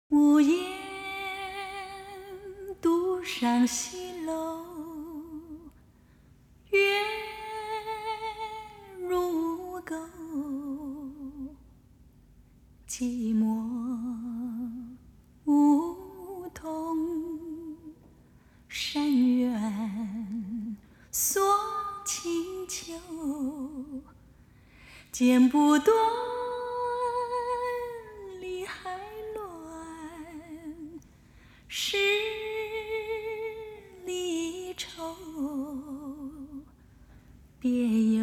无言独上西楼，月如钩，寂寞梧桐山远锁清秋，剪不断理还乱，十里愁，别有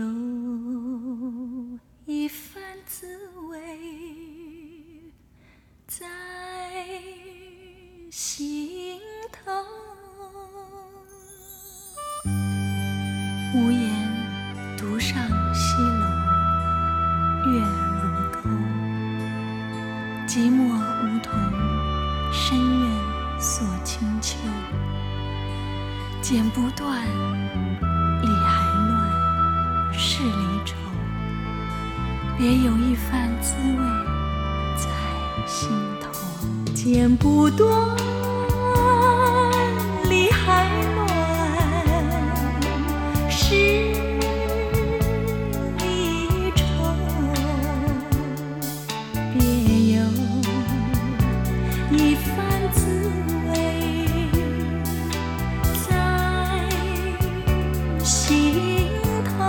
一番滋味在心头。无言独上西楼，月如钩，寂寞梧桐深院锁清秋，剪不断理还乱，是离愁，别有一番滋味在心头。剪不断理还乱，是离愁，别有一番滋味在心头。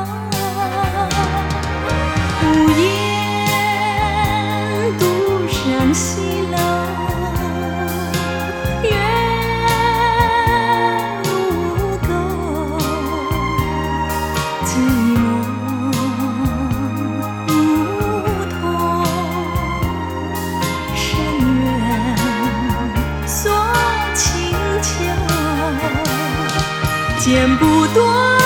无言独上西楼，月如钩，寂寞梧桐深院锁清秋，剪不断